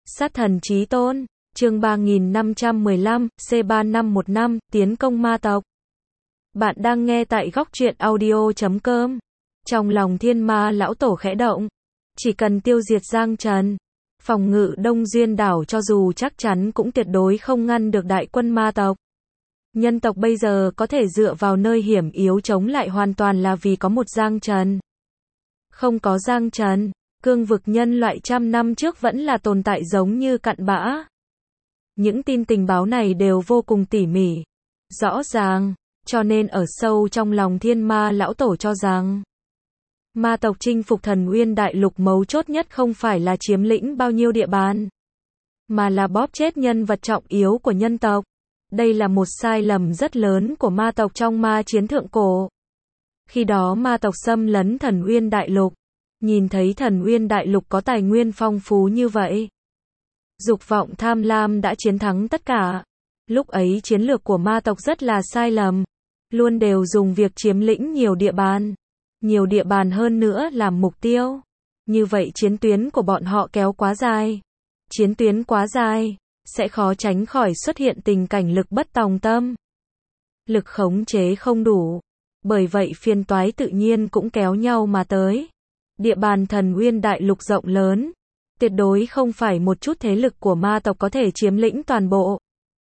Sát thần chí tôn, chương 3515, C3515, tiến công ma tộc. Bạn đang nghe tại góc truyện audio.com. Trong lòng thiên ma lão tổ khẽ động. Chỉ cần tiêu diệt Giang Trần, phòng ngự Đông Duyên đảo cho dù chắc chắn cũng tuyệt đối không ngăn được đại quân ma tộc. Nhân tộc bây giờ có thể dựa vào nơi hiểm yếu chống lại hoàn toàn là vì có một Giang Trần. Không có Giang Trần, cương vực nhân loại trăm năm trước vẫn là tồn tại giống như cặn bã. Những tin tình báo này đều vô cùng tỉ mỉ, rõ ràng, cho nên ở sâu trong lòng thiên ma lão tổ cho rằng ma tộc chinh phục Thần Uyên Đại Lục mấu chốt nhất không phải là chiếm lĩnh bao nhiêu địa bàn, mà là bóp chết nhân vật trọng yếu của nhân tộc. Đây là một sai lầm rất lớn của ma tộc trong ma chiến thượng cổ. Khi đó ma tộc xâm lấn Thần Uyên Đại Lục, nhìn thấy Thần Uyên Đại Lục có tài nguyên phong phú như vậy, dục vọng tham lam đã chiến thắng tất cả. Lúc ấy chiến lược của ma tộc rất là sai lầm, luôn đều dùng việc chiếm lĩnh nhiều địa bàn hơn nữa làm mục tiêu. Như vậy chiến tuyến của bọn họ kéo quá dài. Chiến tuyến quá dài, sẽ khó tránh khỏi xuất hiện tình cảnh lực bất tòng tâm. Lực khống chế không đủ, bởi vậy phiền toái tự nhiên cũng kéo nhau mà tới. Địa bàn Thần Uyên Đại Lục rộng lớn, tuyệt đối không phải một chút thế lực của ma tộc có thể chiếm lĩnh toàn bộ.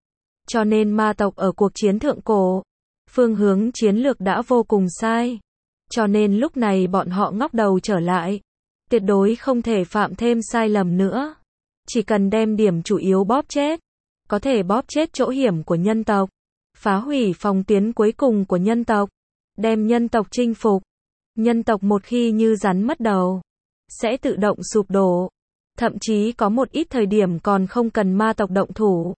Cho nên ma tộc ở cuộc chiến thượng cổ, phương hướng chiến lược đã vô cùng sai. Cho nên lúc này bọn họ ngóc đầu trở lại, tuyệt đối không thể phạm thêm sai lầm nữa. Chỉ cần đem điểm chủ yếu bóp chết, có thể bóp chết chỗ hiểm của nhân tộc, phá hủy phòng tuyến cuối cùng của nhân tộc, đem nhân tộc chinh phục. Nhân tộc một khi như rắn mất đầu, sẽ tự động sụp đổ. Thậm chí có một ít thời điểm còn không cần ma tộc động thủ,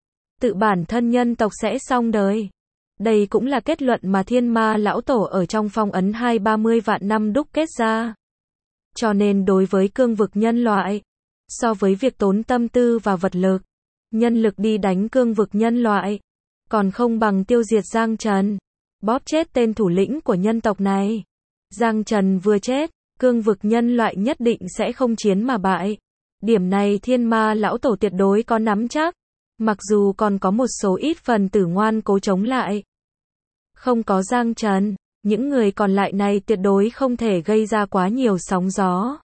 tự bản thân nhân tộc sẽ xong đời. Đây cũng là kết luận mà thiên ma lão tổ ở trong phong ấn 230 vạn năm đúc kết ra. Cho nên đối với cương vực nhân loại, so với việc tốn tâm tư và vật lực, nhân lực đi đánh cương vực nhân loại, còn không bằng tiêu diệt Giang Trần, bóp chết tên thủ lĩnh của nhân tộc này. Giang Trần vừa chết, cương vực nhân loại nhất định sẽ không chiến mà bại. Điểm này thiên ma lão tổ tuyệt đối có nắm chắc, mặc dù còn có một số ít phần tử ngoan cố chống lại. Không có Giang Trần, những người còn lại này tuyệt đối không thể gây ra quá nhiều sóng gió.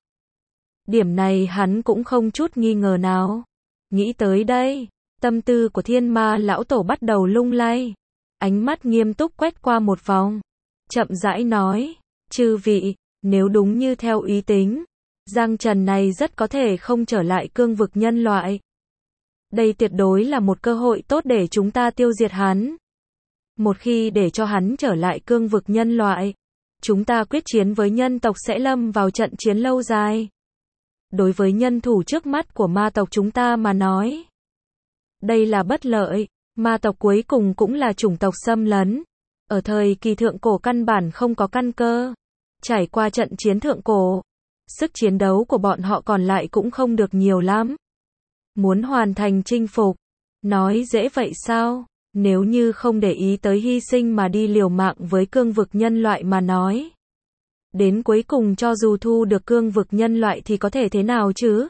Điểm này hắn cũng không chút nghi ngờ nào. Nghĩ tới đây, tâm tư của thiên ma lão tổ bắt đầu lung lay. Ánh mắt nghiêm túc quét qua một vòng, chậm rãi nói, chư vị, nếu đúng như theo ý tính, Giang Trần này rất có thể không trở lại cương vực nhân loại. Đây tuyệt đối là một cơ hội tốt để chúng ta tiêu diệt hắn. Một khi để cho hắn trở lại cương vực nhân loại, chúng ta quyết chiến với nhân tộc sẽ lâm vào trận chiến lâu dài. Đối với nhân thủ trước mắt của ma tộc chúng ta mà nói, đây là bất lợi. Ma tộc cuối cùng cũng là chủng tộc xâm lấn, ở thời kỳ thượng cổ căn bản không có căn cơ. Trải qua trận chiến thượng cổ, sức chiến đấu của bọn họ còn lại cũng không được nhiều lắm. Muốn hoàn thành chinh phục, nói dễ vậy sao? Nếu như không để ý tới hy sinh mà đi liều mạng với cương vực nhân loại mà nói, đến cuối cùng cho dù thu được cương vực nhân loại thì có thể thế nào chứ?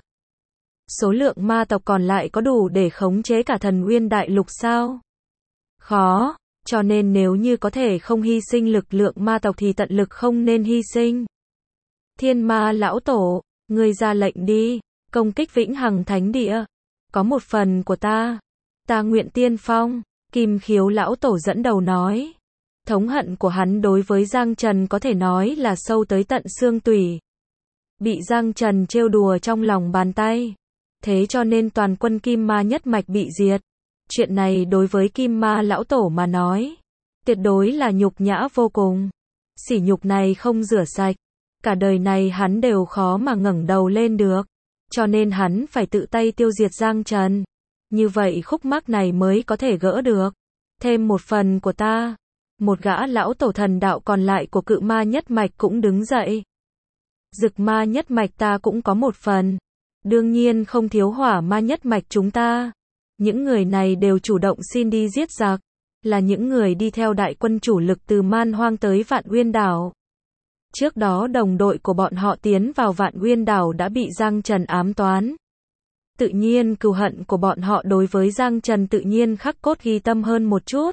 Số lượng ma tộc còn lại có đủ để khống chế cả Thần Uyên Đại Lục sao? Khó, cho nên nếu như có thể không hy sinh lực lượng ma tộc thì tận lực không nên hy sinh. Thiên ma lão tổ, ngươi ra lệnh đi, công kích Vĩnh Hằng Thánh Địa. Có một phần của ta nguyện tiên phong. Kim Khiếu lão tổ dẫn đầu nói. Thống hận của hắn đối với Giang Trần có thể nói là sâu tới tận xương tủy. Bị Giang Trần trêu đùa trong lòng bàn tay. Thế cho nên toàn quân Kim Ma nhất mạch bị diệt. Chuyện này đối với Kim Ma lão tổ mà nói, tuyệt đối là nhục nhã vô cùng. Sỉ nhục này không rửa sạch, cả đời này hắn đều khó mà ngẩng đầu lên được. Cho nên hắn phải tự tay tiêu diệt Giang Trần. Như vậy khúc mắc này mới có thể gỡ được. Thêm một phần của ta. Một gã lão tổ thần đạo còn lại của Cự Ma nhất mạch cũng đứng dậy. Dực Ma nhất mạch ta cũng có một phần. Đương nhiên không thiếu Hỏa Ma nhất mạch chúng ta. Những người này đều chủ động xin đi giết giặc, là những người đi theo đại quân chủ lực từ Man Hoang tới Vạn Uyên Đảo. Trước đó đồng đội của bọn họ tiến vào Vạn Uyên Đảo đã bị Giang Trần ám toán. Tự nhiên cừu hận của bọn họ đối với Giang Trần tự nhiên khắc cốt ghi tâm hơn một chút.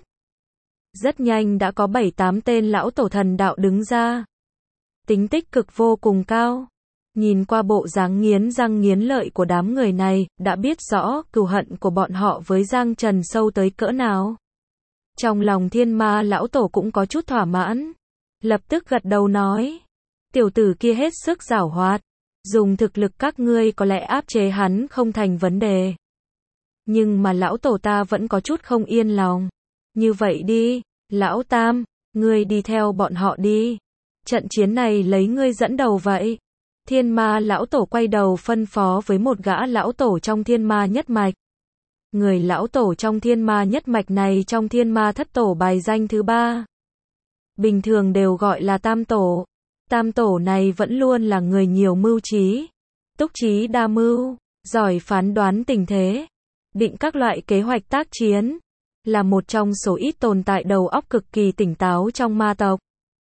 Rất nhanh đã có 7-8 tên lão tổ thần đạo đứng ra. Tính tích cực vô cùng cao. Nhìn qua bộ dáng nghiến răng nghiến lợi của đám người này, đã biết rõ cừu hận của bọn họ với Giang Trần sâu tới cỡ nào. Trong lòng Thiên Ma lão tổ cũng có chút thỏa mãn. Lập tức gật đầu nói. Tiểu tử kia hết sức giảo hoạt. Dùng thực lực các ngươi có lẽ áp chế hắn không thành vấn đề. Nhưng mà lão tổ ta vẫn có chút không yên lòng. Như vậy đi, lão Tam, ngươi đi theo bọn họ đi. Trận chiến này lấy ngươi dẫn đầu vậy. Thiên Ma lão tổ quay đầu phân phó với một gã lão tổ trong Thiên Ma nhất mạch. Người lão tổ trong Thiên Ma nhất mạch này trong Thiên Ma thất tổ bài danh thứ 3. Bình thường đều gọi là Tam tổ. Tam tổ này vẫn luôn là người nhiều mưu trí, túc trí đa mưu, giỏi phán đoán tình thế, định các loại kế hoạch tác chiến, là một trong số ít tồn tại đầu óc cực kỳ tỉnh táo trong ma tộc.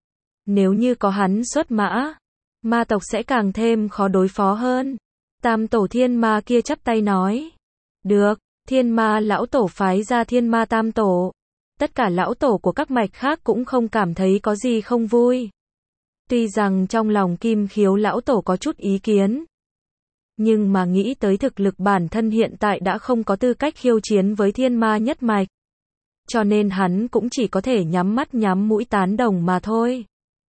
Nếu như có hắn xuất mã, ma tộc sẽ càng thêm khó đối phó hơn. Tam tổ Thiên Ma kia chắp tay nói. Được, Thiên Ma lão tổ phái ra Thiên Ma tam tổ. Tất cả lão tổ của các mạch khác cũng không cảm thấy có gì không vui. Tuy rằng trong lòng Kim Khiếu lão tổ có chút ý kiến, nhưng mà nghĩ tới thực lực bản thân hiện tại đã không có tư cách khiêu chiến với Thiên Ma nhất mạch. Cho nên hắn cũng chỉ có thể nhắm mắt nhắm mũi tán đồng mà thôi.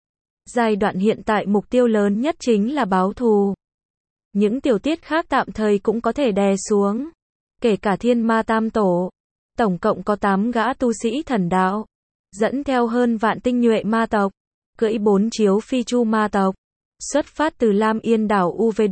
Giai đoạn hiện tại mục tiêu lớn nhất chính là báo thù. Những tiểu tiết khác tạm thời cũng có thể đè xuống. Kể cả Thiên Ma tam tổ. Tổng cộng có 8 gã tu sĩ thần đạo. Dẫn theo hơn vạn tinh nhuệ ma tộc. Cưỡi 4 chiếu phi chu ma tộc. Xuất phát từ Lam Yên đảo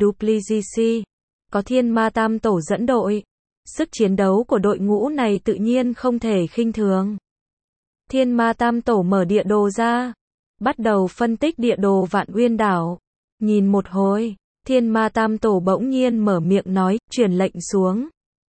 UVWGC. Có Thiên Ma tam tổ dẫn đội. Sức chiến đấu của đội ngũ này tự nhiên không thể khinh thường. Thiên Ma tam tổ mở địa đồ ra. Bắt đầu phân tích địa đồ Vạn Uyên đảo. Nhìn một hồi, Thiên Ma tam tổ bỗng nhiên mở miệng nói, truyền lệnh xuống.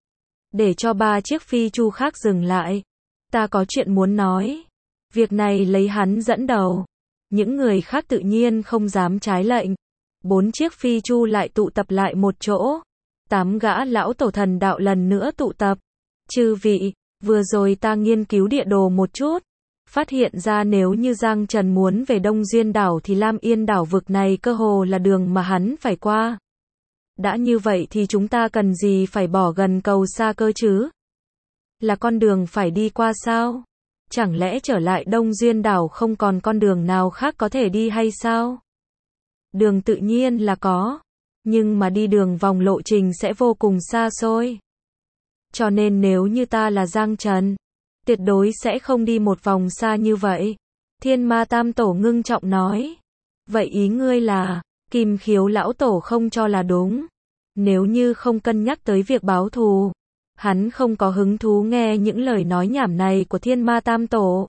Để cho 3 chiếc phi chu khác dừng lại. Ta có chuyện muốn nói. Việc này lấy hắn dẫn đầu. Những người khác tự nhiên không dám trái lệnh. 4 chiếc phi chu lại tụ tập lại một chỗ. 8 gã lão tổ thần đạo lần nữa tụ tập. Chư vị, vừa rồi ta nghiên cứu địa đồ một chút. Phát hiện ra nếu như Giang Trần muốn về Đông Duyên đảo thì Lam Yên đảo vực này cơ hồ là đường mà hắn phải qua. Đã như vậy thì chúng ta cần gì phải bỏ gần cầu xa cơ chứ? Là con đường phải đi qua sao? Chẳng lẽ trở lại Đông Duyên đảo không còn con đường nào khác có thể đi hay sao? Đường tự nhiên là có, nhưng mà đi đường vòng lộ trình sẽ vô cùng xa xôi. Cho nên nếu như ta là Giang Trần, tuyệt đối sẽ không đi một vòng xa như vậy. Thiên Ma tam tổ ngưng trọng nói. Vậy ý ngươi là, Kim Khiếu lão tổ không cho là đúng. Nếu như không cân nhắc tới việc báo thù, hắn không có hứng thú nghe những lời nói nhảm này của Thiên Ma tam tổ.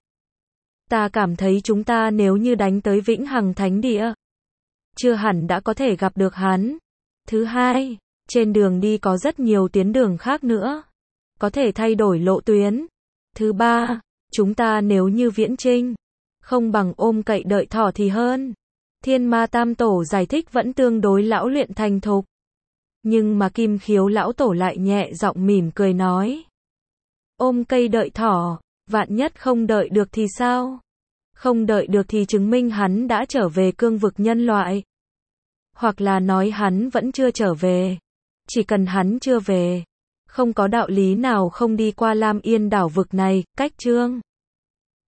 Ta cảm thấy chúng ta nếu như đánh tới Vĩnh Hằng Thánh Địa, chưa hẳn đã có thể gặp được hắn. Thứ hai, trên đường đi có rất nhiều tuyến đường khác nữa, có thể thay đổi lộ tuyến. Thứ ba, chúng ta nếu như viễn chinh, không bằng ôm cậy đợi thỏ thì hơn. Thiên Ma tam tổ giải thích vẫn tương đối lão luyện thành thục. Nhưng mà Kim Khiếu lão tổ lại nhẹ giọng mỉm cười nói. Ôm cây đợi thỏ, vạn nhất không đợi được thì sao? Không đợi được thì chứng minh hắn đã trở về cương vực nhân loại. Hoặc là nói hắn vẫn chưa trở về. Chỉ cần hắn chưa về, không có đạo lý nào không đi qua Lam Yên đảo vực này, cách chương.